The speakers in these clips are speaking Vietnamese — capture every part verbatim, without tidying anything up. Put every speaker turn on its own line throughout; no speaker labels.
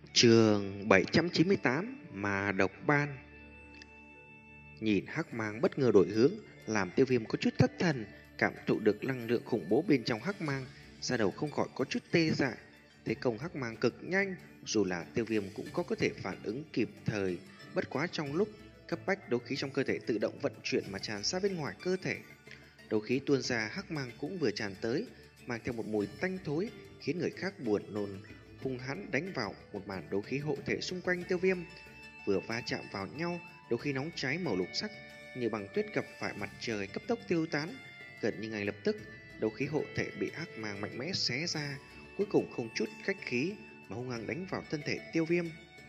Chương bảy trăm chín mươi tám mà độc ban. Nhìn hắc mang bất ngờ đổi hướng, làm Tiêu Viêm có chút thất thần, cảm thụ được năng lượng khủng bố bên trong hắc mang, da đầu không khỏi có chút tê dại. Thế công hắc mang cực nhanh, dù là Tiêu Viêm cũng có có thể phản ứng kịp thời, bất quá trong lúc cấp bách đấu khí trong cơ thể tự động vận chuyển mà tràn ra bên ngoài cơ thể. Đấu khí tuôn ra, hắc mang cũng vừa tràn tới, mang theo một mùi tanh thối, khiến người khác buồn nôn, hung hãn đánh vào một màn đấu khí hộ thể xung quanh Tiêu Viêm. Vừa va chạm vào nhau, đấu khí nóng cháy màu lục sắc như băng tuyết gặp phải mặt trời cấp tốc tiêu tán. Gần như ngay lập tức, đấu khí hộ thể bị hắc mang mạnh mẽ xé ra, cuối cùng không chút khách khí mà hung hăng đánh vào thân thể Tiêu Viêm.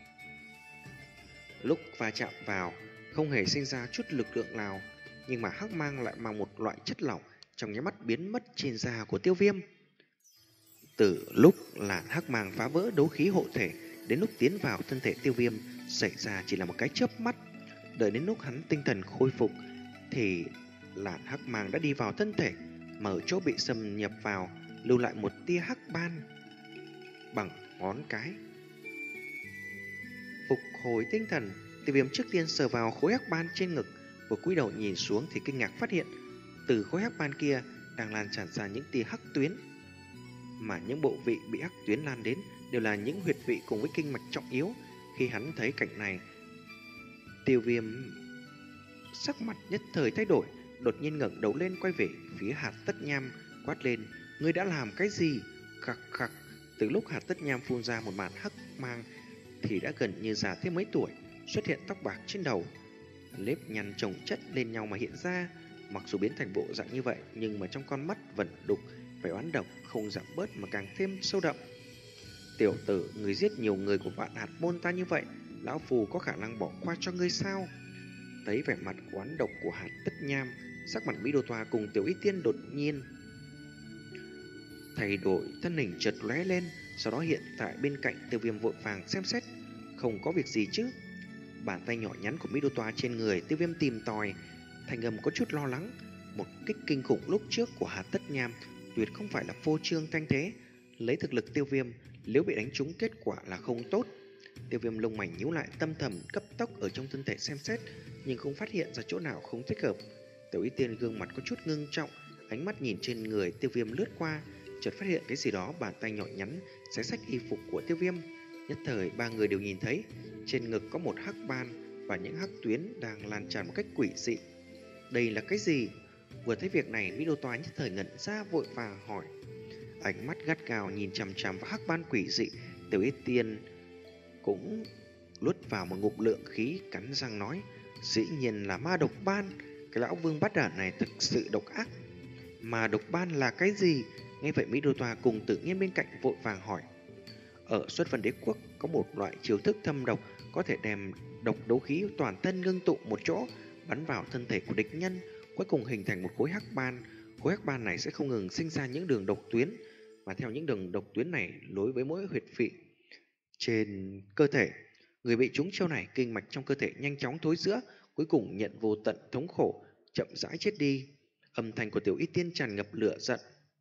Lúc va chạm vào, không hề sinh ra chút lực lượng nào, nhưng mà hắc mang lại mang một loại chất lỏng trong nháy mắt biến mất trên da của Tiêu Viêm. Từ lúc làn hắc mang phá vỡ đấu khí hộ thể đến lúc tiến vào thân thể Tiêu Viêm xảy ra chỉ là một cái chớp mắt. Đợi đến lúc hắn tinh thần khôi phục thì làn hắc mang đã đi vào thân thể, mà ở chỗ bị xâm nhập vào lưu lại một tia hắc ban bằng ngón cái. Phục hồi tinh thần, Tiêu Viêm trước tiên sờ vào khối hắc ban trên ngực, vừa cúi đầu nhìn xuống thì kinh ngạc phát hiện từ khối hắc ban kia đang lan tràn ra những tia hắc tuyến, mà những bộ vị bị hắc tuyến lan đến đều là những huyệt vị cùng với kinh mạch trọng yếu. Khi hắn thấy cảnh này, Tiêu Viêm sắc mặt nhất thời thay đổi, đột nhiên ngẩng đầu lên quay về phía Hạt Tất Nham, quát lên: "Ngươi đã làm cái gì?" Khặc khặc. Từ lúc Hạt Tất Nham phun ra một màn hắc mang thì đã gần như già thêm mấy tuổi, xuất hiện tóc bạc trên đầu, nếp nhăn chồng chất lên nhau mà hiện ra. Mặc dù biến thành bộ dạng như vậy, nhưng mà trong con mắt vẫn đục vẻ oán độc không giảm bớt mà càng thêm sâu đậm. "Tiểu tử, người giết nhiều người của vạn hạt môn ta như vậy, lão phù có khả năng bỏ qua cho ngươi sao?" Thấy vẻ mặt oán độc của Hạt Tất Nham, sắc mặt Mỹ Đô Toa cùng Tiểu Y Tiên đột nhiên thay đổi, thân hình chợt lóe lên, sau đó hiện tại bên cạnh Tiêu Viêm vội vàng xem xét. "Không có việc gì chứ?" Bàn tay nhỏ nhắn của Mỹ Đô Toa trên người Tiêu Viêm tìm tòi, thành âm có chút lo lắng. Một kích kinh khủng lúc trước của Hạt Tất Nham tuyệt không phải là phô trương thanh thế. Lấy thực lực Tiêu Viêm, nếu bị đánh trúng kết quả là không tốt. Tiêu Viêm lông mày nhíu lại, tâm thầm cấp tốc ở trong thân thể xem xét, nhưng không phát hiện ra chỗ nào không thích hợp. Tiểu Y Tiên gương mặt có chút ngưng trọng, ánh mắt nhìn trên người Tiêu Viêm lướt qua, chợt phát hiện cái gì đó, bàn tay nhỏ nhắn xé xách y phục của Tiêu Viêm. Nhất thời ba người đều nhìn thấy trên ngực có một hắc ban và những hắc tuyến đang lan tràn một cách quỷ dị. Đây là cái gì? Vừa thấy việc này, Mỹ Đô Toa nhất thời ngẩn ra, vội vàng hỏi. Ánh mắt gắt gao nhìn chằm chằm vào hắc ban quỷ dị, Tiểu Y Tiên cũng luốt vào một ngụm lượng khí, cắn răng nói: "Dĩ nhiên là ma độc ban, cái lão vương bát đản này thực sự độc ác." "Ma độc ban là cái gì?" Nghe vậy Mỹ Đô Toa cùng Tự Nhiên bên cạnh vội vàng hỏi. Ở Xuất Vân Đế Quốc có một loại chiêu thức thâm độc, có thể đem độc đấu khí toàn thân ngưng tụ một chỗ, bắn vào thân thể của địch nhân, cuối cùng hình thành một khối hắc ban. Khối hắc ban này sẽ không ngừng sinh ra những đường độc tuyến, và theo những đường độc tuyến này nối với mỗi huyệt vị trên cơ thể. Người bị trúng chiêu này, kinh mạch trong cơ thể nhanh chóng thối rữa, cuối cùng nhận vô tận thống khổ, chậm rãi chết đi. Âm thanh của Tiểu Y Tiên tràn ngập lửa giận.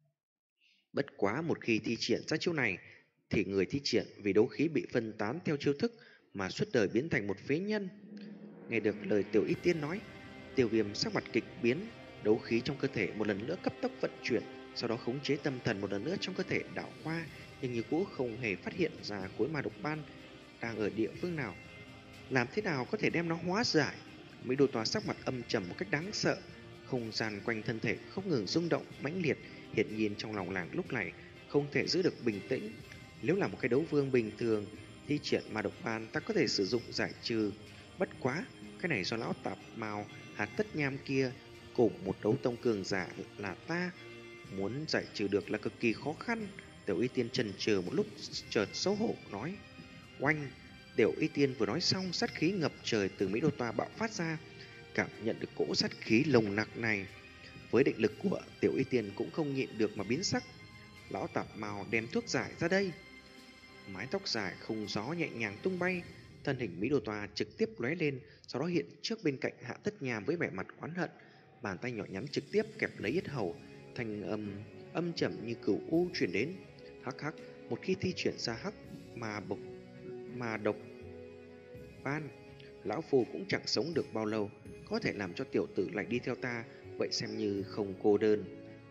Bất quá một khi thi triển ra chiêu này thì người thi triển vì đấu khí bị phân tán theo chiêu thức mà suốt đời biến thành một phế nhân. Nghe được lời Tiểu Y Tiên nói, Tiêu Viêm sắc mặt kịch biến, đấu khí trong cơ thể một lần nữa cấp tốc vận chuyển, sau đó khống chế tâm thần một lần nữa trong cơ thể đảo qua, nhưng như cũ không hề phát hiện ra khối ma độc ban đang ở địa phương nào. Làm thế nào có thể đem nó hóa giải? Mỹ Đô Toa sắc mặt âm trầm một cách đáng sợ, không gian quanh thân thể không ngừng rung động mãnh liệt, hiện nhiên trong lòng làng lúc này không thể giữ được bình tĩnh. Nếu là một cái đấu vương bình thường, thi triển ma độc ban ta có thể sử dụng giải trừ, bất quá cái này do lão tạp mao Hạt Tất Nham kia cùng một đấu tông cường giả là ta, muốn giải trừ được là cực kỳ khó khăn. Tiểu Y Tiên chần chừ một lúc, chợt xấu hổ nói. Oanh! Tiểu Y Tiên vừa nói xong, sát khí ngập trời từ Mỹ Đô Toa bạo phát ra. Cảm nhận được cỗ sát khí lồng nặc này, với định lực của Tiểu Y Tiên cũng không nhịn được mà biến sắc. Lão tạp mao đem thuốc giải ra đây. Mái tóc dài không gió nhẹ nhàng tung bay, thân hình Mỹ Đô Toa trực tiếp lóe lên, sau đó hiện trước bên cạnh Hạ Tất Nham với vẻ mặt oán hận, bàn tay nhỏ nhắn trực tiếp kẹp lấy yết hầu, thanh âm âm trầm như cửu u truyền đến. Hắc hắc, một khi thi triển ra hắc mà bộc mà độc ban, lão phu cũng chẳng sống được bao lâu, có thể làm cho tiểu tử lại đi theo ta, vậy xem như không cô đơn.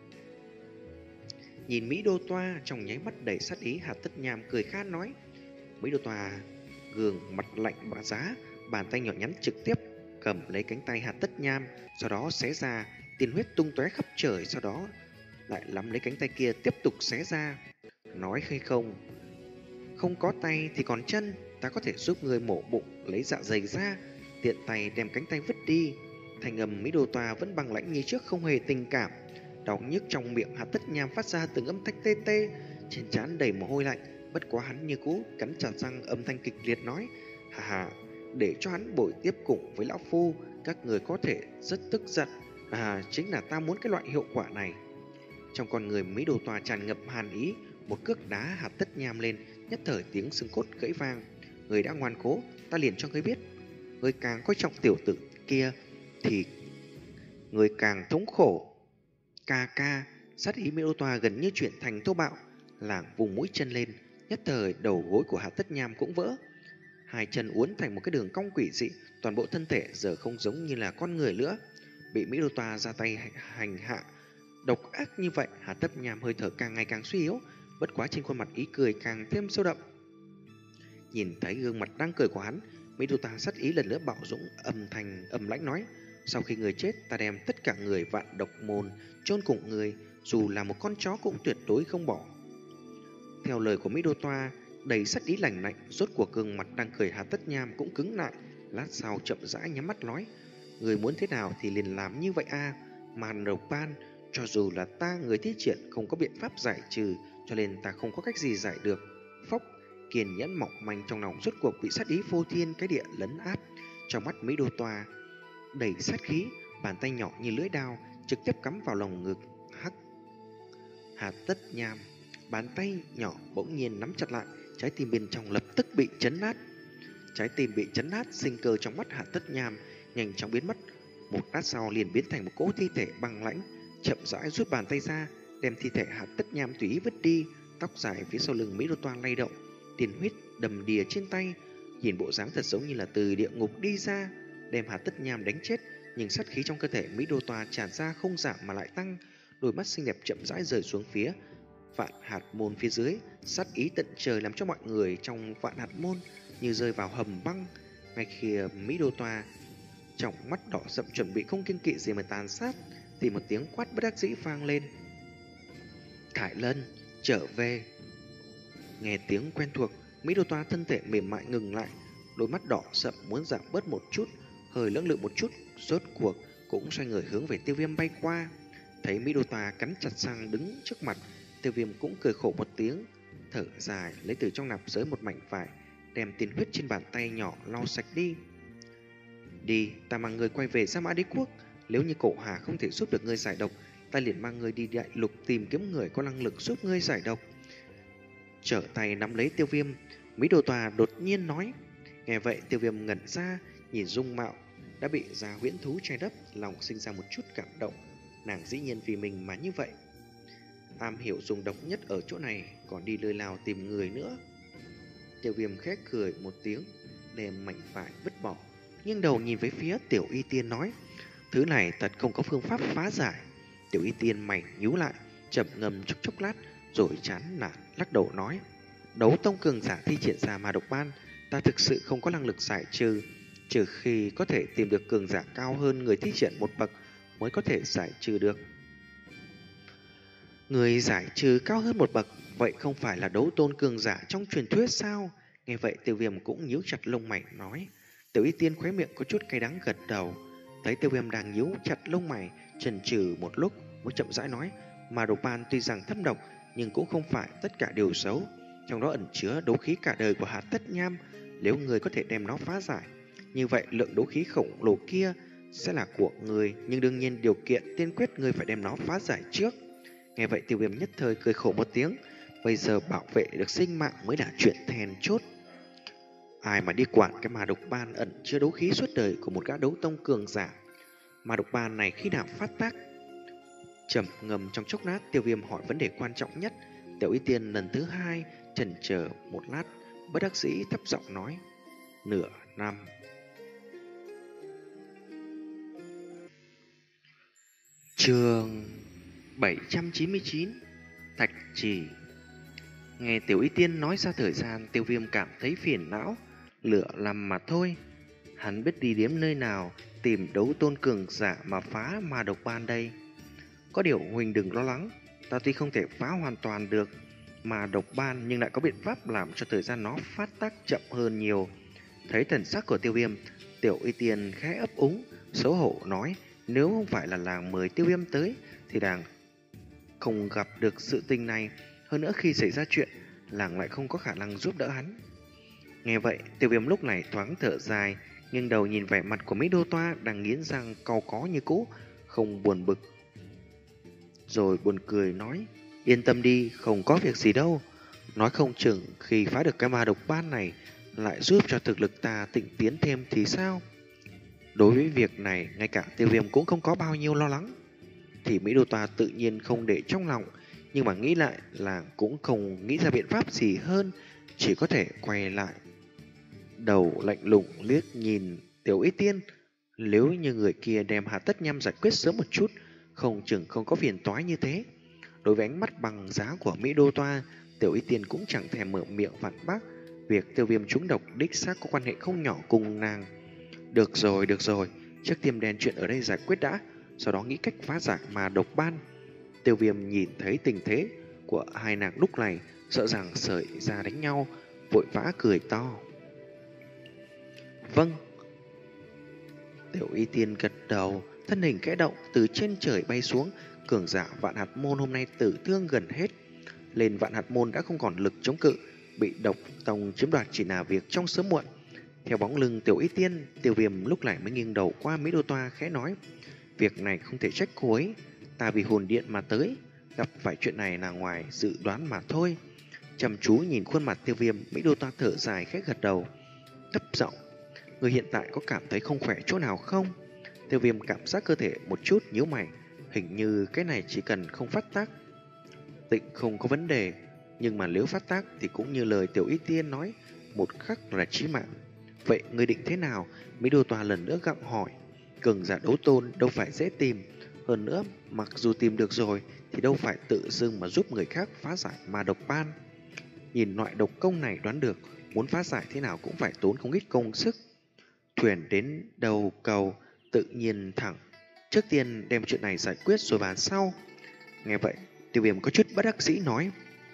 Nhìn Mỹ Đô Toa trong nháy mắt đầy sát ý, Hạt Tất Nham cười khan nói. Mỹ Đô Toa gương mặt lạnh bá giá, bàn tay nhỏ nhắn trực tiếp cầm lấy cánh tay Hạt Tất Nham, sau đó xé ra, tiên huyết tung tóe khắp trời, sau đó lại nắm lấy cánh tay kia tiếp tục xé ra. Nói hay không, không có tay thì còn chân, ta có thể giúp người mổ bụng, lấy dạ dày ra, tiện tay đem cánh tay vứt đi. Thành âm Mỹ Đô Toa vẫn bằng lãnh như trước, không hề tình cảm. Đau nhức trong miệng Hạt Tất Nham phát ra từng âm thanh tê tê, trên trán đầy mồ hôi lạnh. Bất quá hắn như cũ cắn chặt răng, âm thanh kịch liệt nói: hà hà, để cho hắn bồi tiếp cùng với lão phu, các người có thể rất tức giận. À, chính là ta muốn cái loại hiệu quả này. Trong con người Mỹ Đô Toa tràn ngập hàn ý, một cước đá Hạt Tất Nham lên, nhất thời tiếng xương cốt gãy vang. Người đã ngoan cố, ta liền cho ngươi biết, người càng coi trọng tiểu tử kia thì người càng thống khổ. Ca ca, sát ý Mỹ Đô Toa gần như chuyển thành thô bạo, làng vùng mũi chân lên, nhất thời đầu gối của Hạt Tất Nham cũng vỡ. Hai chân uốn thành một cái đường cong quỷ dị, toàn bộ thân thể giờ không giống như là con người nữa. Bị Mỹ Đô Toa ra tay hành hạ độc ác như vậy, Hạt Tất Nham hơi thở càng ngày càng suy yếu, bất quá trên khuôn mặt ý cười càng thêm sâu đậm. Nhìn thấy gương mặt đang cười của hắn, Mỹ Đô Toa sát ý lần nữa bạo dũng, âm thanh âm lãnh nói: sau khi người chết, ta đem tất cả người vạn độc môn chôn cùng người, dù là một con chó cũng tuyệt đối không bỏ. Theo lời của Mỹ Đô Toa đầy sát ý lạnh lạnh, rốt cuộc gương mặt đang cười Hạt Tất Nham cũng cứng lại, lát sau chậm rãi nhắm mắt nói: người muốn thế nào thì liền làm như vậy a. À, màn độc ban, cho dù là ta người thi triển không có biện pháp giải trừ, cho nên ta không có cách gì giải được. Phốc, kiên nhẫn mỏng manh trong lòng rốt cuộc bị sát ý vô thiên cái địa lấn áp. Trong mắt Mỹ Đô Toa đầy sát khí, bàn tay nhỏ như lưỡi dao trực tiếp cắm vào lồng ngực hắc Hạt Tất Nham. Bàn tay nhỏ bỗng nhiên nắm chặt lại, trái tim bên trong lập tức bị chấn nát. Trái tim bị chấn nát, sinh cơ trong mắt Hạt Tất Nham nhanh chóng biến mất. Một lát sau liền biến thành một cỗ thi thể băng lãnh, chậm rãi rút bàn tay ra, đem thi thể Hạt Tất Nham tùy ý vứt đi. Tóc dài phía sau lưng Mỹ Đô Toa lay động, tiền huyết đầm đìa trên tay, nhìn bộ dáng thật giống như là từ địa ngục đi ra, đem Hạt Tất Nham đánh chết. Nhưng sát khí trong cơ thể Mỹ Đô Toa tràn ra không giảm mà lại tăng, đôi mắt xinh đẹp chậm rãi rời xuống phía Vạn Hạt Môn phía dưới, sát ý tận trời làm cho mọi người trong Vạn Hạt Môn như rơi vào hầm băng. Ngay khi Mỹ Đô Toa trong mắt đỏ sậm chuẩn bị không kiêng kỵ gì mà tàn sát, thì một tiếng quát bất đắc dĩ vang lên: Khải Lân, trở về! Nghe tiếng quen thuộc, Mỹ Đô Toa thân thể mềm mại ngừng lại, đôi mắt đỏ sậm muốn giảm bớt một chút, hơi lưỡng lự một chút, rốt cuộc cũng xoay người hướng về Tiêu Viêm bay qua. Thấy Mỹ Đô Toa cắn chặt răng đứng trước mặt, Tiêu Viêm cũng cười khổ một tiếng, thở dài lấy từ trong nạp giới một mảnh vải, đem tiền huyết trên bàn tay nhỏ lau sạch đi. Đi, ta mang người quay về Sa Mã Đế Quốc. Nếu như Cổ Hà không thể giúp được ngươi giải độc, ta liền mang người đi đại lục tìm kiếm người có năng lực giúp ngươi giải độc. Trở tay nắm lấy Tiêu Viêm, Mỹ Đô Toa đột nhiên nói. Nghe vậy Tiêu Viêm ngẩn ra, nhìn dung mạo đã bị già huyễn thú che đắp, lòng sinh ra một chút cảm động. Nàng dĩ nhiên vì mình mà như vậy. Am hiểu dùng độc nhất ở chỗ này, còn đi lơi lao tìm người nữa. Tiêu Viêm khẽ cười một tiếng, đem mảnh vải vứt bỏ, nghiêng đầu nhìn về phía Tiểu Y Tiên nói: thứ này thật không có phương pháp phá giải. Tiểu Y Tiên mày nhíu lại, chậm ngâm chốc chốc lát, rồi chán nản lắc đầu nói: đấu tông cường giả thi triển ra ma độc ban, ta thực sự không có năng lực giải trừ, trừ khi có thể tìm được cường giả cao hơn người thi triển một bậc mới có thể giải trừ được. Người giải trừ cao hơn một bậc, vậy không phải là đấu tôn cường giả trong truyền thuyết sao? Nghe vậy Tiêu Viêm cũng nhíu chặt lông mày nói. Tiểu Y Tiên khóe miệng có chút cay đắng gật đầu. Thấy Tiêu Viêm đang nhíu chặt lông mày, chần chừ một lúc mới chậm rãi nói: mà độc ban tuy rằng thâm độc, nhưng cũng không phải tất cả đều xấu, trong đó ẩn chứa đấu khí cả đời của Hạt Tất Nham. Nếu người có thể đem nó phá giải, như vậy lượng đấu khí khổng lồ kia sẽ là của người, nhưng đương nhiên điều kiện tiên quyết người phải đem nó phá giải trước. Nghe vậy Tiêu Viêm nhất thời cười khổ một tiếng. Bây giờ bảo vệ được sinh mạng mới là chuyện then chốt. Ai mà đi quản cái ma độc ban ẩn chứa đấu khí suốt đời của một gã đấu tông cường giả. Ma độc ban này khi nào phát tác? Trầm ngầm trong chốc lát, Tiêu Viêm hỏi vấn đề quan trọng nhất. Tiểu Y Tiên lần thứ hai chần chờ một lát bất đắc dĩ thấp giọng nói. Nửa năm. Chương bảy trăm chín mươi chín. Thạch Trì. Nghe Tiểu Y Tiên nói ra thời gian, Tiêu Viêm cảm thấy phiền não. Lửa lầm mà thôi. Hắn biết đi đến nơi nào tìm đấu tôn cường giả mà phá ma độc ban đây. Có điều Huỳnh đừng lo lắng, ta tuy không thể phá hoàn toàn được mà độc ban nhưng lại có biện pháp làm cho thời gian nó phát tác chậm hơn nhiều. Thấy thần sắc của Tiêu Viêm, Tiểu Y Tiên khẽ ấp úng, xấu hổ nói nếu không phải là làng mời Tiêu Viêm tới thì làng không gặp được sự tình này. Hơn nữa khi xảy ra chuyện, làng lại không có khả năng giúp đỡ hắn. Nghe vậy, Tiêu Viêm lúc này thoáng thở dài, nghiêng đầu nhìn vẻ mặt của Mỹ Đô Toa đang nghiến răng cau có như cũ, không buồn bực. Rồi buồn cười nói, yên tâm đi, không có việc gì đâu. Nói không chừng khi phá được cái ma độc ban này lại giúp cho thực lực ta tịnh tiến thêm thì sao? Đối với việc này, ngay cả Tiêu Viêm cũng không có bao nhiêu lo lắng. Thì Mỹ Đô Toa tự nhiên không để trong lòng, nhưng mà nghĩ lại là cũng không nghĩ ra biện pháp gì hơn, chỉ có thể quay lại đầu lạnh lùng liếc nhìn Tiểu Y Tiên. Nếu như người kia đem Hà Tất Nham giải quyết sớm một chút, không chừng không có phiền toái như thế. Đối với ánh mắt bằng giá của Mỹ Đô Toa, Tiểu Y Tiên cũng chẳng thèm mở miệng phản bác. Việc Tiêu Viêm trúng độc đích xác có quan hệ không nhỏ cùng nàng. Được rồi, được rồi, trước tiên đem chuyện ở đây giải quyết đã, sau đó nghĩ cách phá giải mà độc ban. Tiêu Viêm nhìn thấy tình thế của hai nàng lúc này, sợ rằng sợi ra đánh nhau, vội vã cười to. Vâng. Tiểu Y Tiên gật đầu, thân hình khẽ động, từ trên trời bay xuống. Cường giả Vạn Hạt Môn hôm nay tử thương gần hết. Lên Vạn Hạt Môn đã không còn lực chống cự, bị độc tông chiếm đoạt chỉ là việc trong sớm muộn. Theo bóng lưng Tiểu Y Tiên, Tiêu Viêm lúc này mới nghiêng đầu qua Mỹ Đô Toa khẽ nói, việc này không thể trách cô ấy, ta vì hồn điện mà tới, gặp phải chuyện này là ngoài dự đoán mà thôi. Chăm chú nhìn khuôn mặt Tiêu Viêm, Mỹ Đô Toa thở dài khẽ gật đầu, thấp giọng, người hiện tại có cảm thấy không khỏe chỗ nào không? Tiêu Viêm cảm giác cơ thể một chút nhíu mày, hình như cái này chỉ cần không phát tác tịnh không có vấn đề, nhưng mà nếu phát tác thì cũng như lời Tiểu Y Tiên nói, một khắc là chí mạng. Vậy ngươi định thế nào? Mỹ Đô Toa lần nữa gặng hỏi. Cường giả đấu tôn đâu phải dễ tìm, hơn nữa mặc dù tìm được rồi thì đâu phải tự dưng mà giúp người khác phá giải ma độc ban. Nhìn loại độc công này đoán được muốn phá giải thế nào cũng phải tốn không ít công sức. Thuyền đến đầu cầu tự nhiên thẳng, trước tiên đem chuyện này giải quyết rồi bàn sau. Nghe vậy, Tiêu Viêm có chút bất đắc dĩ nói.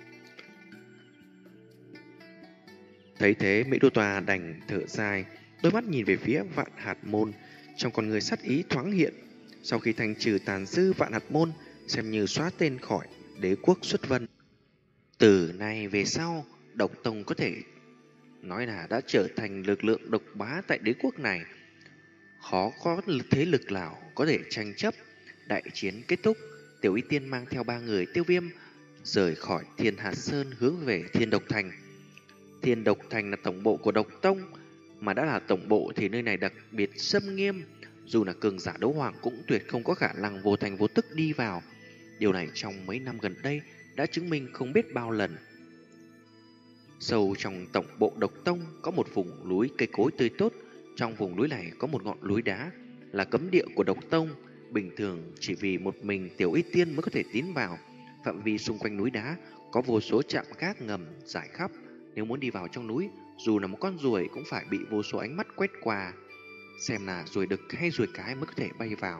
Thấy thế, Mỹ Đô Toa đành thở dài, đôi mắt nhìn về phía Vạn Hạt Môn, trong con người sát ý thoáng hiện. Sau khi thanh trừ tàn dư Vạn Hạt Môn, xem như xóa tên khỏi đế quốc xuất vân. Từ nay về sau, độc tông có thể nói là đã trở thành lực lượng độc bá tại đế quốc này. Khó có thế lực nào có thể tranh chấp. Đại chiến kết thúc, Tiểu Y Tiên mang theo ba người Tiêu Viêm rời khỏi Thiên Hạt Sơn hướng về Thiên Độc Thành. Thiên Độc Thành là tổng bộ của độc tông, mà đã là tổng bộ thì nơi này đặc biệt xâm nghiêm, dù là cường giả đấu hoàng cũng tuyệt không có khả năng vô thành vô tức đi vào. Điều này trong mấy năm gần đây đã chứng minh không biết bao lần. Sâu trong tổng bộ độc tông có một vùng núi cây cối tươi tốt. Trong vùng núi này có một ngọn núi đá là cấm địa của độc tông. Bình thường chỉ vì một mình Tiểu Y Tiên mới có thể tiến vào. Phạm vi xung quanh núi đá có vô số trạm gác ngầm rải khắp. Nếu muốn đi vào trong núi, dù là một con ruồi cũng phải bị vô số ánh mắt quét qua, xem là ruồi đực hay ruồi cái mới có thể bay vào.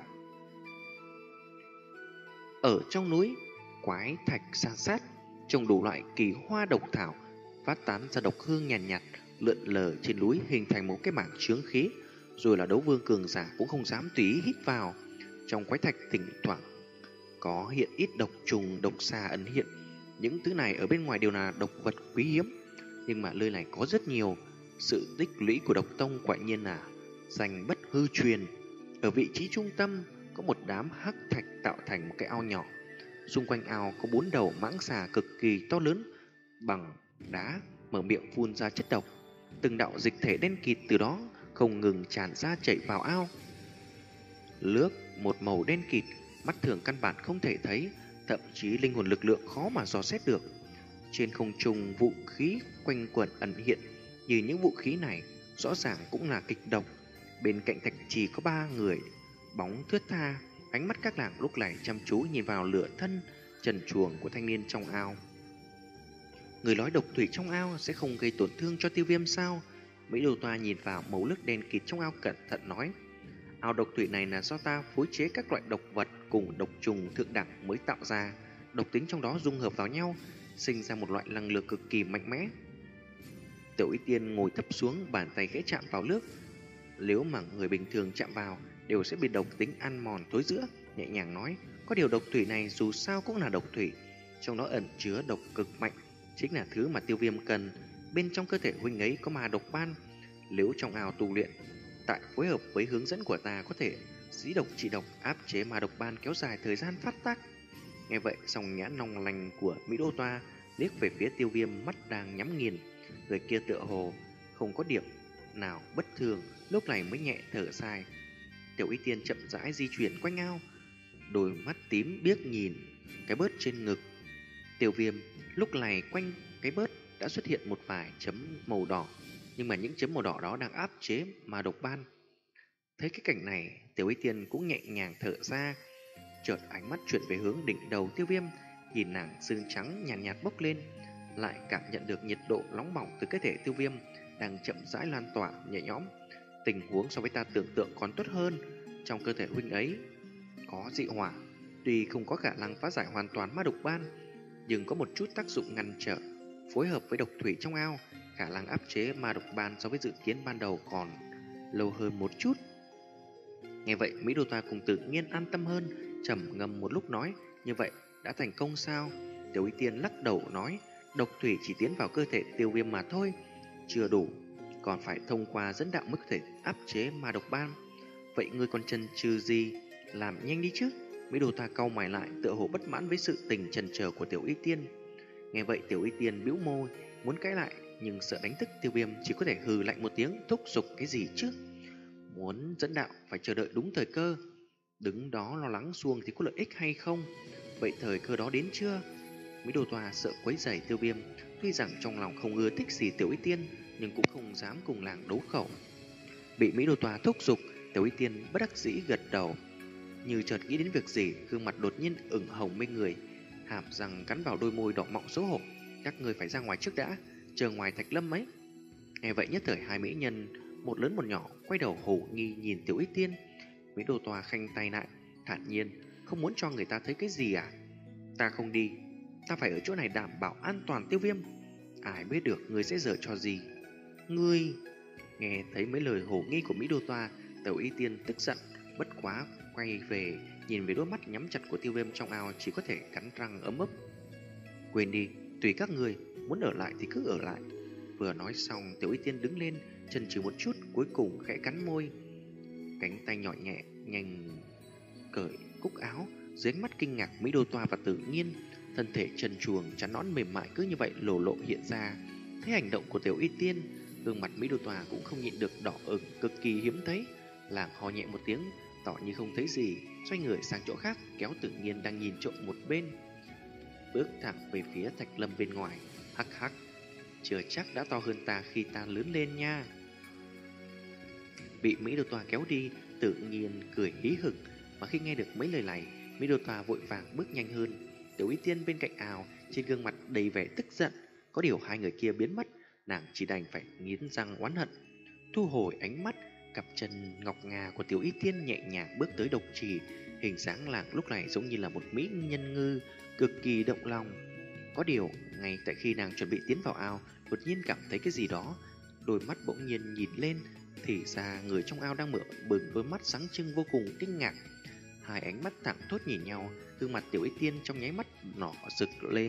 Ở trong núi, quái thạch san sát, trồng đủ loại kỳ hoa độc thảo, phát tán ra độc hương nhàn nhạt, nhạt, lượn lờ trên núi hình thành một cái mảng chướng khí, rồi là đấu vương cường giả cũng không dám tùy ý hít vào. Trong quái thạch thỉnh thoảng có hiện ít độc trùng, độc xà ẩn hiện. Những thứ này ở bên ngoài đều là độc vật quý hiếm, nhưng mà nơi này có rất nhiều. Sự tích lũy của độc tông quả nhiên là danh bất hư truyền. Ở vị trí trung tâm có một đám hắc thạch tạo thành một cái ao nhỏ. Xung quanh ao có bốn đầu mãng xà cực kỳ to lớn bằng đá, mở miệng phun ra chất độc. Từng đạo dịch thể đen kịt từ đó không ngừng tràn ra chảy vào ao. Nước một màu đen kịt, mắt thường căn bản không thể thấy, thậm chí linh hồn lực lượng khó mà dò xét được. Trên không trung vũ khí quanh quẩn ẩn hiện, như những vũ khí này rõ ràng cũng là kịch độc. Bên cạnh thạch trì có ba người bóng thướt tha, ánh mắt các nàng lúc này chăm chú nhìn vào lửa thân trần truồng của thanh niên trong ao. Người nói độc thủy trong ao sẽ không gây tổn thương cho Tiêu Viêm sao? Mỹ Đồ Toa nhìn vào màu nước đen kịt trong ao cẩn thận nói. Ao độc thủy này là do ta phối chế các loại độc vật cùng độc trùng thượng đẳng mới tạo ra. Độc tính trong đó dung hợp vào nhau, sinh ra một loại năng lượng cực kỳ mạnh mẽ. Tiểu Y Tiên ngồi thấp xuống, bàn tay khẽ chạm vào nước. Nếu mà người bình thường chạm vào đều sẽ bị độc tính ăn mòn thối rữa, nhẹ nhàng nói. Có điều độc thủy này dù sao cũng là độc thủy, trong đó ẩn chứa độc cực mạnh, chính là thứ mà Tiêu Viêm cần. Bên trong cơ thể huynh ấy có ma độc ban, nếu trong ao tu luyện, tại phối hợp với hướng dẫn của ta có thể dĩ độc trị độc, áp chế ma độc ban kéo dài thời gian phát tác. Nghe vậy, song nhãn long lanh của Mỹ Đô Toa liếc về phía Tiêu Viêm, mắt đang nhắm nghiền. Người kia tựa hồ không có điểm nào bất thường, lúc này mới nhẹ thở dài. Tiểu Y Tiên chậm rãi di chuyển quanh ao, đôi mắt tím biếc nhìn cái bớt trên ngực Tiêu Viêm. Lúc này quanh cái bớt đã xuất hiện một vài chấm màu đỏ, nhưng mà những chấm màu đỏ đó đang áp chế ma độc ban. Thấy cái cảnh này, Tiểu Y Tiên cũng nhẹ nhàng thở ra, chợt ánh mắt chuyển về hướng đỉnh đầu Tiêu Viêm, nhìn nàng xương trắng nhàn nhạt, nhạt bốc lên, lại cảm nhận được nhiệt độ nóng bỏng từ cơ thể Tiêu Viêm đang chậm rãi lan tỏa nhẹ nhõm. Tình huống so với ta tưởng tượng còn tốt hơn. Trong cơ thể huynh ấy có dị hỏa, tuy không có khả năng phá giải hoàn toàn ma độc ban, nhưng có một chút tác dụng ngăn trở, phối hợp với độc thủy trong ao, khả năng áp chế ma độc ban so với dự kiến ban đầu còn lâu hơn một chút. Nghe vậy, Mỹ Đô Toa cùng tự nhiên an tâm hơn, trầm ngâm một lúc nói, như vậy đã thành công sao? Tiểu Y Tiên lắc đầu nói, độc thủy chỉ tiến vào cơ thể Tiêu Viêm mà thôi, chưa đủ, còn phải thông qua dẫn đạo mới có thể áp chế ma độc ban. Vậy ngươi còn chần chừ gì? Làm nhanh đi chứ. Mỹ Đô Toa cau mày lại, tựa hồ bất mãn với sự tình chần chờ của Tiểu Y Tiên. Nghe vậy, Tiểu Y Tiên bĩu môi muốn cãi lại, nhưng sợ đánh thức Tiêu Viêm, chỉ có thể hừ lạnh một tiếng, thúc giục cái gì chứ. Muốn dẫn đạo phải chờ đợi đúng thời cơ, đứng đó lo lắng xuông thì có lợi ích hay không? Vậy thời cơ đó đến chưa? Mỹ Đô Toa sợ quấy rầy Tiêu Viêm, tuy rằng trong lòng không ưa thích gì Tiểu Y Tiên, nhưng cũng không dám cùng làng đấu khẩu. Bị Mỹ Đô Toa thúc giục, Tiểu Y Tiên bất đắc dĩ gật đầu, như chợt nghĩ đến việc gì, gương mặt đột nhiên ửng hồng mê người, hàm răng cắn vào đôi môi đỏ mọng xấu hổ. Các người phải ra ngoài trước đã, chờ ngoài Thạch Lâm ấy. Nghe vậy nhất thời hai mỹ nhân, một lớn một nhỏ, quay đầu hồ nghi nhìn Tiểu Y Tiên. Mỹ Đô Toa khanh tay lại, thản nhiên, không muốn cho người ta thấy cái gì à? Ta không đi, ta phải ở chỗ này đảm bảo an toàn Tiêu Viêm. Ai biết được người sẽ giở trò gì? Ngươi... Nghe thấy mấy lời hồ nghi của Mỹ Đô Toa, Tiểu Y Tiên tức giận, bất quá quay về nhìn về đôi mắt nhắm chặt của Tiêu Viêm trong ao, chỉ có thể cắn răng ấm ức. Quên đi, tùy các người, muốn ở lại thì cứ ở lại. Vừa nói xong, Tiểu Y Tiên đứng lên, chần chừ một chút, cuối cùng khẽ cắn môi, cánh tay nhỏ nhẹ nhanh cởi cúc áo. Dưới ánh mắt kinh ngạc Mỹ Đô Toa và tự nhiên, thân thể trần truồng chắn nõn mềm mại cứ như vậy lồ lộ hiện ra. Thấy hành động của Tiểu Y Tiên, gương mặt Mỹ Đô Toa cũng không nhịn được đỏ ửng cực kỳ hiếm thấy, làm ho nhẹ một tiếng, tỏ như không thấy gì, xoay người sang chỗ khác, kéo tự nhiên đang nhìn trộm một bên, bước thẳng về phía Thạch Lâm bên ngoài. Hắc hắc, chưa chắc đã to hơn ta khi ta lớn lên nha. Bị Mỹ Đô Toa kéo đi, tự nhiên cười hí hửng, mà khi nghe được mấy lời này, Mỹ Đô Toa vội vàng bước nhanh hơn. Tiểu Y Tiên bên cạnh ào, trên gương mặt đầy vẻ tức giận, có điều hai người kia biến mất, nàng chỉ đành phải nghiến răng oán hận. Thu hồi ánh mắt, cặp chân ngọc ngà của Tiểu Y Tiên nhẹ nhàng bước tới độc trì, hình dáng làng lúc này giống như là một mỹ nhân ngư, cực kỳ động lòng. Có điều, ngay tại khi nàng chuẩn bị tiến vào ao, đột nhiên cảm thấy cái gì đó, đôi mắt bỗng nhiên nhìn lên, thì ra người trong ao đang mở bừng đôi mắt sáng trưng vô cùng kinh ngạc. Hai ánh mắt thẳng thốt nhìn nhau, gương mặt Tiểu Y Tiên trong nháy mắt nỏ rực lên.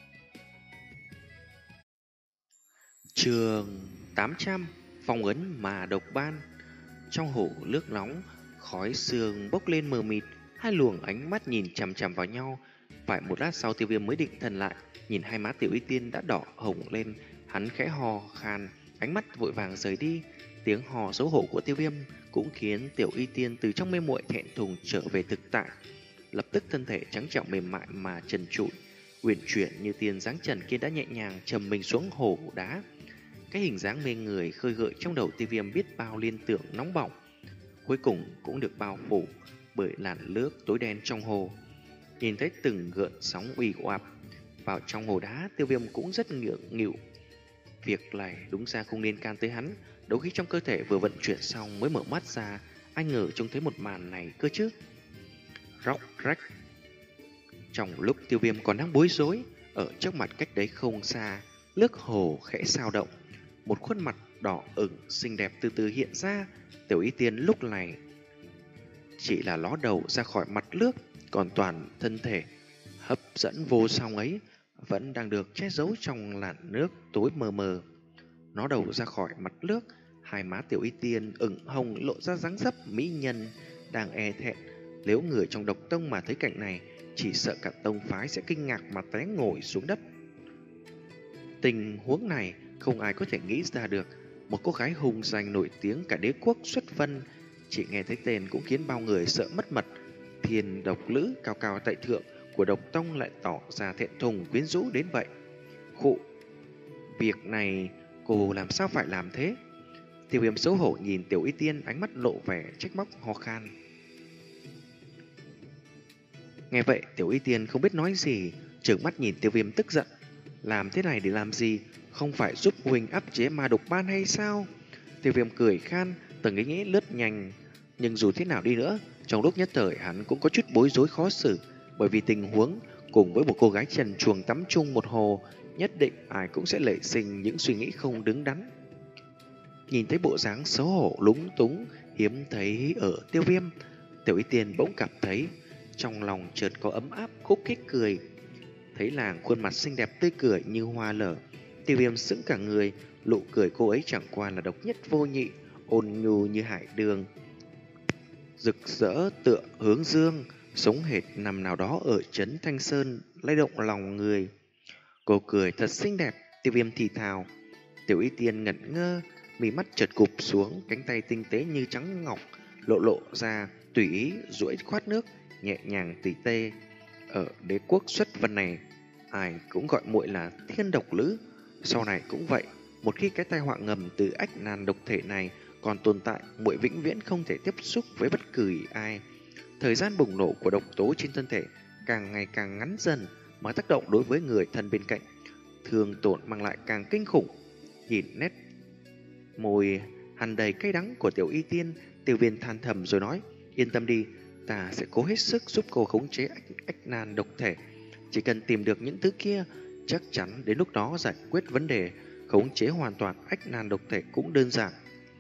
Chương tám trăm, phong ấn mà độc ban. Trong hồ nước nóng, khói sương bốc lên mờ mịt, hai luồng ánh mắt nhìn chằm chằm vào nhau. Phải một lát sau, Tiêu Viêm mới định thần lại, nhìn hai má Tiểu Y Tiên đã đỏ hồng lên, hắn khẽ hò khan, ánh mắt vội vàng rời đi. Tiếng hò xấu hổ của Tiêu Viêm cũng khiến Tiểu Y Tiên từ trong mê muội thẹn thùng trở về thực tại. Lập tức thân thể trắng trẻo mềm mại mà trần trụi, Uyển chuyển như tiên dáng trần kia đã nhẹ nhàng trầm mình xuống hồ đá. Cái hình dáng mê người khơi gợi trong đầu Tiêu Viêm biết bao liên tưởng nóng bỏng, cuối cùng cũng được bao phủ bởi làn nước tối đen trong hồ. Nhìn thấy từng gợn sóng uy oạp vào trong hồ đá, Tiêu Viêm cũng rất ngượng nghịu. Việc này đúng ra không nên can tới hắn. Đấu khí trong cơ thể vừa vận chuyển xong mới mở mắt ra, anh ngờ trông thấy một màn này cơ chứ. Róc rách. Trong lúc Tiêu Viêm còn đang bối rối, ở trước mặt cách đấy không xa, nước hồ khẽ sao động. Một khuôn mặt đỏ ửng xinh đẹp từ từ hiện ra. Tiểu Y Tiên lúc này chỉ là ló đầu ra khỏi mặt nước, còn toàn thân thể hấp dẫn vô song ấy vẫn đang được che giấu trong làn nước tối mờ mờ. Nó đầu ra khỏi mặt nước, hai má Tiểu Y Tiên ửng hồng lộ ra dáng dấp mỹ nhân đang e thẹn. Nếu người trong độc tông mà thấy cảnh này, chỉ sợ cả tông phái sẽ kinh ngạc mà té ngồi xuống đất. Tình huống này không ai có thể nghĩ ra được. Một cô gái hùng danh nổi tiếng cả đế quốc xuất vân, chỉ nghe thấy tên cũng khiến bao người sợ mất mật. Thiên độc lữ cao cao tại thượng của độc tông lại tỏ ra thẹn thùng quyến rũ đến vậy. Khụ, việc này cô làm sao phải làm thế? Tiêu Viêm xấu hổ nhìn Tiểu Y Tiên, ánh mắt lộ vẻ trách móc ho khan. Nghe vậy Tiểu Y Tiên không biết nói gì, trợn mắt nhìn Tiêu Viêm tức giận. Làm thế này để làm gì? Không phải giúp huynh áp chế ma độc ban hay sao? Tiêu Viêm cười khan, từng ý nghĩ lướt nhanh. Nhưng dù thế nào đi nữa, trong lúc nhất thời hắn cũng có chút bối rối khó xử, bởi vì tình huống cùng với một cô gái trần truồng tắm chung một hồ, nhất định ai cũng sẽ nảy sinh những suy nghĩ không đứng đắn. Nhìn thấy bộ dáng xấu hổ lúng túng hiếm thấy ở Tiêu Viêm, Tiểu Y Tiên bỗng cảm thấy trong lòng chợt có ấm áp khúc khích cười. Thấy nàng khuôn mặt xinh đẹp tươi cười như hoa nở, Tiêu Viêm sững cả người. Nụ cười cô ấy chẳng qua là độc nhất vô nhị, ôn nhu như hải đường, rực rỡ tựa hướng dương, sống hệt nằm nào đó ở trấn Thanh Sơn, lay động lòng người. Cô cười thật xinh đẹp. Tiêu Viêm thì thào. Tiểu Y Tiên ngẩn ngơ, mí mắt chợt cụp xuống, cánh tay tinh tế như trắng ngọc lộ lộ ra, tùy ý duỗi khoát nước, nhẹ nhàng tỉ tê. Ở đế quốc xuất vân này, ai cũng gọi muội là thiên độc lữ. Sau này cũng vậy, một khi cái tai họa ngầm từ ách nan độc thể này còn tồn tại, muội vĩnh viễn không thể tiếp xúc với bất cứ ai. Thời gian bùng nổ của độc tố trên thân thể càng ngày càng ngắn dần, mà tác động đối với người thân bên cạnh, thương tổn mang lại càng kinh khủng. Nhìn nét môi hằn đầy cay đắng của Tiểu Y Tiên, Tiêu Viêm than thầm rồi nói: Yên tâm đi, ta sẽ cố hết sức giúp cô khống chế ách, ách nan độc thể. Chỉ cần tìm được những thứ kia, chắc chắn đến lúc đó giải quyết vấn đề khống chế hoàn toàn ách nan độc thể cũng đơn giản.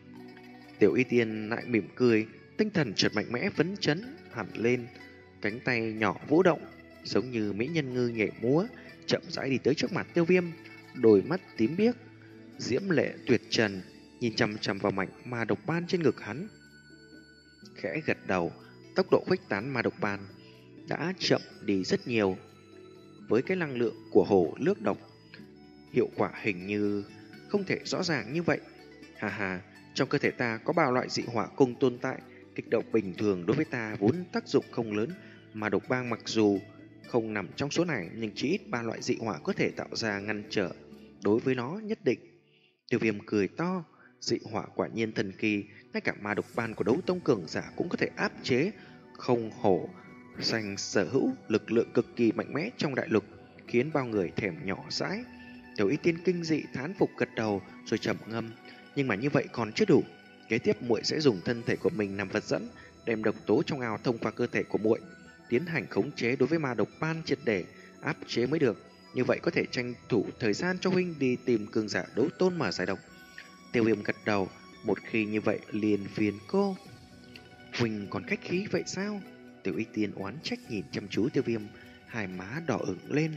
Tiểu Y Tiên lại mỉm cười, tinh thần chợt mạnh mẽ phấn chấn hẳn lên, cánh tay nhỏ vũ động, giống như mỹ nhân ngư nhảy múa, chậm rãi đi tới trước mặt Tiêu Viêm, đôi mắt tím biếc, diễm lệ tuyệt trần, nhìn chằm chằm vào mảnh ma độc ban trên ngực hắn. Khẽ gật đầu, tốc độ khuếch tán ma độc ban đã chậm đi rất nhiều. Với cái năng lượng của hồ nước độc, hiệu quả hình như không thể rõ ràng như vậy. Hà hà, trong cơ thể ta có bao loại dị hỏa cùng tồn tại, kịch độc bình thường đối với ta vốn tác dụng không lớn, mà độc bang mặc dù không nằm trong số này, nhưng chỉ ít ba loại dị hỏa có thể tạo ra ngăn trở đối với nó nhất định. Tiêu Viêm cười to, dị hỏa quả nhiên thần kỳ, ngay cả ma độc ban của đấu tông cường giả cũng có thể áp chế. Không hổ danh sở hữu lực lượng cực kỳ mạnh mẽ trong đại lục, khiến bao người thèm nhỏ dãi. Tiểu Y Tiên kinh dị thán phục gật đầu rồi trầm ngâm. Nhưng mà như vậy còn chưa đủ. Kế tiếp muội sẽ dùng thân thể của mình làm vật dẫn, đem độc tố trong ao thông qua cơ thể của muội, tiến hành khống chế đối với ma độc ban triệt để áp chế mới được. Như vậy có thể tranh thủ thời gian cho huynh đi tìm cường giả đấu tôn mà giải độc. Tiêu Viêm gật đầu. Một khi như vậy liền phiền cô. Huynh còn khách khí vậy sao? Tiểu Y Tiên oán trách nhìn chăm chú Tiêu Viêm, hai má đỏ ửng lên,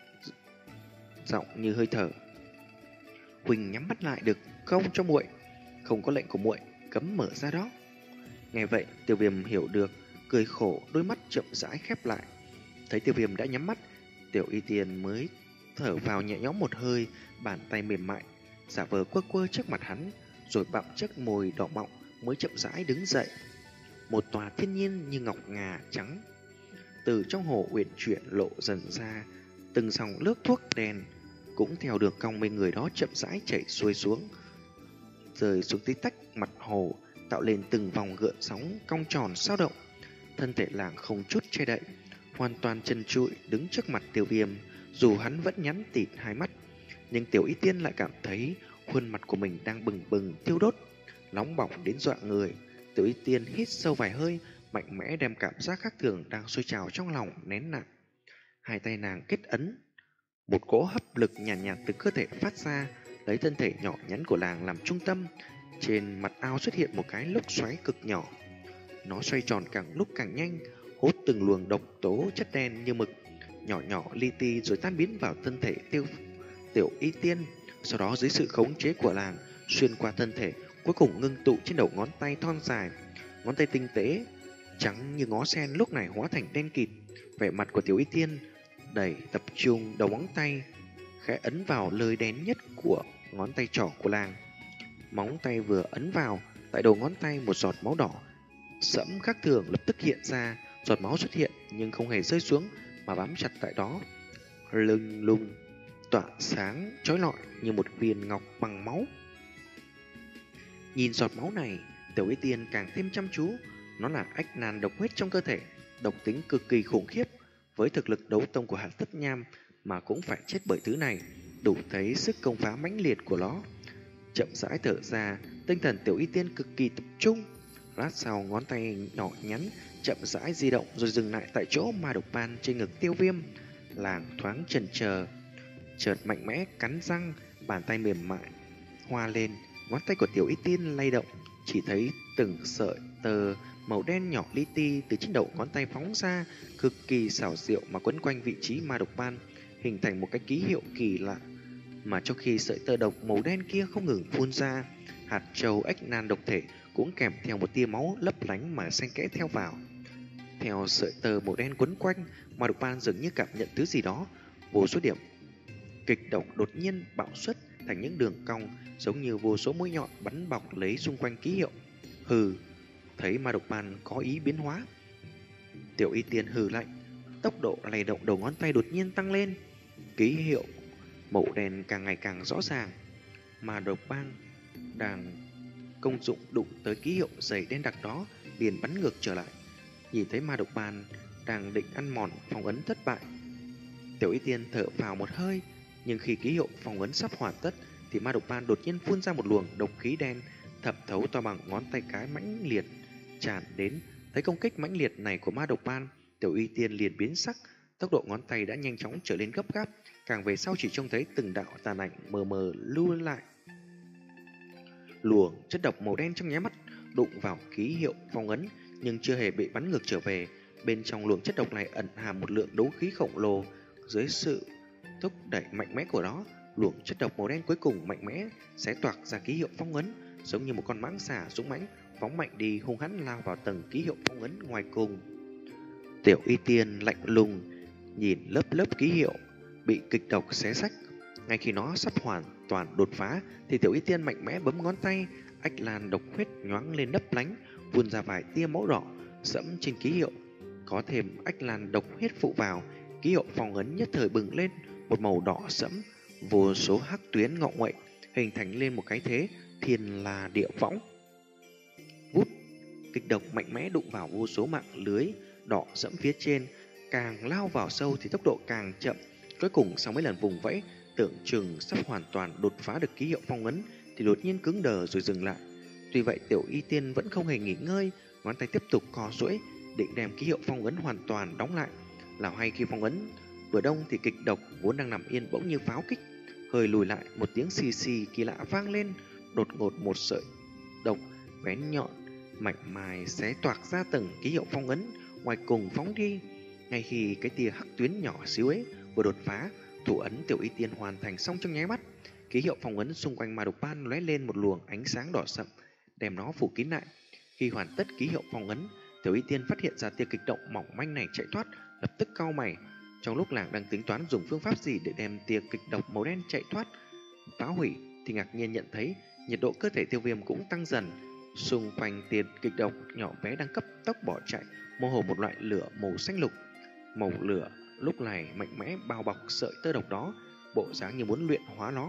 giọng như hơi thở. Huynh nhắm mắt lại được không cho muội? Không có lệnh của muội cấm mở ra đó. Nghe vậy Tiêu Viêm hiểu được, cười khổ, đôi mắt chậm rãi khép lại. Thấy Tiêu Viêm đã nhắm mắt, Tiểu Y Tiên mới thở vào nhẹ nhõm một hơi, bàn tay mềm mại giả vờ quơ quơ trước mặt hắn, rồi bặm chiếc môi đỏ mọng mới chậm rãi đứng dậy. Một tòa thiên nhiên như ngọc ngà trắng từ trong hồ uyển chuyển lộ dần ra, từng dòng nước thuốc đen cũng theo đường cong bên người đó chậm rãi chảy xuôi xuống, rơi xuống tí tách mặt hồ, tạo lên từng vòng gợn sóng cong tròn sao động. Thân thể làng không chút che đậy, hoàn toàn trần trụi đứng trước mặt Tiêu Viêm. Dù hắn vẫn nhắm tịt hai mắt, nhưng Tiểu Y Tiên lại cảm thấy khuôn mặt của mình đang bừng bừng thiêu đốt, nóng bỏng đến dọa người. Tiểu Y Tiên hít sâu vài hơi, mạnh mẽ đem cảm giác khác thường đang sôi trào trong lòng nén nặng. Hai tay nàng kết ấn, một cỗ hấp lực nhàn nhạt, nhạt từ cơ thể phát ra, lấy thân thể nhỏ nhắn của nàng làm trung tâm. Trên mặt ao xuất hiện một cái lốc xoáy cực nhỏ. Nó xoay tròn càng lúc càng nhanh, hút từng luồng độc tố chất đen như mực, nhỏ nhỏ li ti rồi tan biến vào thân thể tiêu Tiểu Y Tiên. Sau đó dưới sự khống chế của nàng, xuyên qua thân thể, cuối cùng ngưng tụ trên đầu ngón tay thon dài. Ngón tay tinh tế, trắng như ngó sen lúc này hóa thành đen kịt. Vẻ mặt của Tiểu Y Tiên đầy tập trung, đầu ngón tay khẽ ấn vào lời đen nhất của ngón tay trỏ của nàng. Móng tay vừa ấn vào, tại đầu ngón tay một giọt máu đỏ sẫm khác thường lập tức hiện ra. Giọt máu xuất hiện nhưng không hề rơi xuống mà bám chặt tại đó, lưng lung tỏa sáng chói lọi như một viên ngọc bằng máu. Nhìn giọt máu này, Tiểu Y Tiên càng thêm chăm chú. Nó là ách nan độc huyết trong cơ thể, độc tính cực kỳ khủng khiếp. Với thực lực đấu tông của Hạt Tất Nham mà cũng phải chết bởi thứ này, đủ thấy sức công phá mãnh liệt của nó. Chậm rãi thở ra, tinh thần Tiểu Y Tiên cực kỳ tập trung. Lát sau, ngón tay nhỏ nhắn chậm rãi di động rồi dừng lại tại chỗ ma độc ban trên ngực Tiêu Viêm. Làng thoáng chần chờ, chợt mạnh mẽ cắn răng, bàn tay mềm mại hoa lên, ngón tay của Tiểu Y Tiên lay động, chỉ thấy từng sợi tơ màu đen nhỏ li ti từ trên đầu ngón tay phóng ra, cực kỳ xảo diệu mà quấn quanh vị trí ma độc ban, hình thành một cái ký hiệu kỳ lạ. Mà trong khi sợi tơ độc màu đen kia không ngừng phun ra, hạt châu ách nan độc thể cũng kèm theo một tia máu lấp lánh mà xen kẽ theo vào. Theo sợi tơ màu đen quấn quanh, ma độc ban dường như cảm nhận thứ gì đó, vô số điểm kịch độc đột nhiên bạo xuất thành những đường cong giống như vô số mũi nhọn bắn bọc lấy xung quanh ký hiệu. Hừ, thấy ma độc ban có ý biến hóa, Tiểu Y Tiên hừ lạnh, tốc độ lay động đầu ngón tay đột nhiên tăng lên, ký hiệu màu đen càng ngày càng rõ ràng. Ma độc ban đang công dụng đụng tới ký hiệu dày đen đặc đó liền bắn ngược trở lại. Nhìn thấy ma độc ban đang định ăn mòn phong ấn thất bại, Tiểu Y Tiên thở phào một hơi, nhưng khi ký hiệu phong ấn sắp hoàn tất thì ma độc ban đột nhiên phun ra một luồng độc khí đen thẩm thấu to bằng ngón tay cái mãnh liệt tràn đến. Thấy công kích mãnh liệt này của ma độc ban, Tiểu Y Tiên liền biến sắc, tốc độ ngón tay đã nhanh chóng trở lên gấp gáp, càng về sau chỉ trông thấy từng đạo tàn ảnh mờ mờ lưu lại. Luồng chất độc màu đen trong nháy mắt đụng vào ký hiệu phong ấn nhưng chưa hề bị bắn ngược trở về. Bên trong luồng chất độc này ẩn hàm một lượng đấu khí khổng lồ. Dưới sự thúc đẩy mạnh mẽ của nó, luồng chất độc màu đen cuối cùng mạnh mẽ xé toạc ra ký hiệu phong ấn, giống như một con mãng xà dũng mãnh phóng mạnh đi, hung hãn lao vào tầng ký hiệu phong ấn ngoài cùng. Tiểu Y Tiên lạnh lùng nhìn lớp lớp ký hiệu bị kịch độc xé rách. Ngay khi nó sắp hoàn toàn đột phá thì Tiểu Y Tiên mạnh mẽ bấm ngón tay, ách lan độc huyết nhoáng lên lấp lánh, vươn ra vài tia máu đỏ sẫm trên ký hiệu. Có thêm ách lan độc huyết phụ vào, ký hiệu phong ấn nhất thời bừng lên một màu đỏ sẫm, vô số hắc tuyến ngọ nguậy hình thành lên một cái thế thiên la địa võng. Vút, kịch độc mạnh mẽ đụng vào vô số mạng lưới đỏ sẫm phía trên, càng lao vào sâu thì tốc độ càng chậm. Cuối cùng sau mấy lần vùng vẫy, tưởng chừng sắp hoàn toàn đột phá được ký hiệu phong ấn thì đột nhiên cứng đờ rồi dừng lại. Tuy vậy Tiểu Y Tiên vẫn không hề nghỉ ngơi, ngón tay tiếp tục co duỗi định đem ký hiệu phong ấn hoàn toàn đóng lại. Lào hay khi phong ấn vừa đông thì kịch độc vốn đang nằm yên bỗng như pháo kích, hơi lùi lại, một tiếng xì xì kỳ lạ vang lên. Đột ngột một sợi độc bén nhọn mảnh mai xé toạc ra tầng ký hiệu phong ấn ngoài cùng phóng đi. Ngay khi cái tia hắc tuyến nhỏ xíu ấy vừa đột phá, thủ ấn Tiểu Y Tiên hoàn thành xong trong nháy mắt. Ký hiệu phong ấn xung quanh ma độc ban lóe lên một luồng ánh sáng đỏ sậm, đem nó phủ kín lại. Khi hoàn tất ký hiệu phong ấn, Tiểu Y Tiên phát hiện ra tia kịch động mỏng manh này chạy thoát, lập tức cau mày. Trong lúc nàng đang tính toán dùng phương pháp gì để đem tia kịch độc màu đen chạy thoát phá hủy thì ngạc nhiên nhận thấy nhiệt độ cơ thể Tiêu Viêm cũng tăng dần. Xung quanh tia kịch độc nhỏ bé đang cấp tốc bỏ chạy, mơ hồ một loại lửa màu xanh lục. Màu lửa lúc này mạnh mẽ bao bọc sợi tơ độc đó, bộ dáng như muốn luyện hóa nó.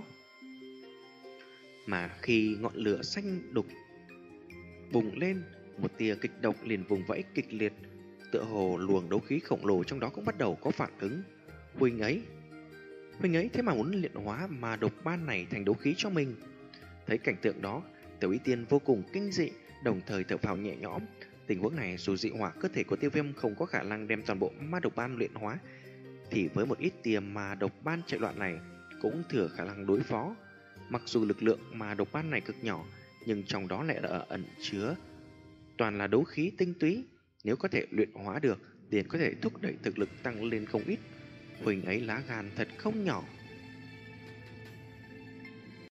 Mà khi ngọn lửa xanh đục bùng lên, một tia kịch độc liền vùng vẫy kịch liệt, tựa hồ luồng đấu khí khổng lồ trong đó cũng bắt đầu có phản ứng. Huynh ấy, huynh ấy thế mà muốn luyện hóa mà độc ban này thành đấu khí cho mình. Thấy cảnh tượng đó, Tiểu Y Tiên vô cùng kinh dị, đồng thời thở phào nhẹ nhõm. Tình huống này dù dị hỏa cơ thể của Tiêu Viêm không có khả năng đem toàn bộ ma độc ban luyện hóa, thì với một ít tiềm ma độc ban chạy loạn này cũng thừa khả năng đối phó. Mặc dù lực lượng ma độc ban này cực nhỏ, nhưng trong đó lại đã ẩn chứa toàn là đấu khí tinh túy. Nếu có thể luyện hóa được, liền có thể thúc đẩy thực lực tăng lên không ít. Huynh ấy lá gan thật không nhỏ.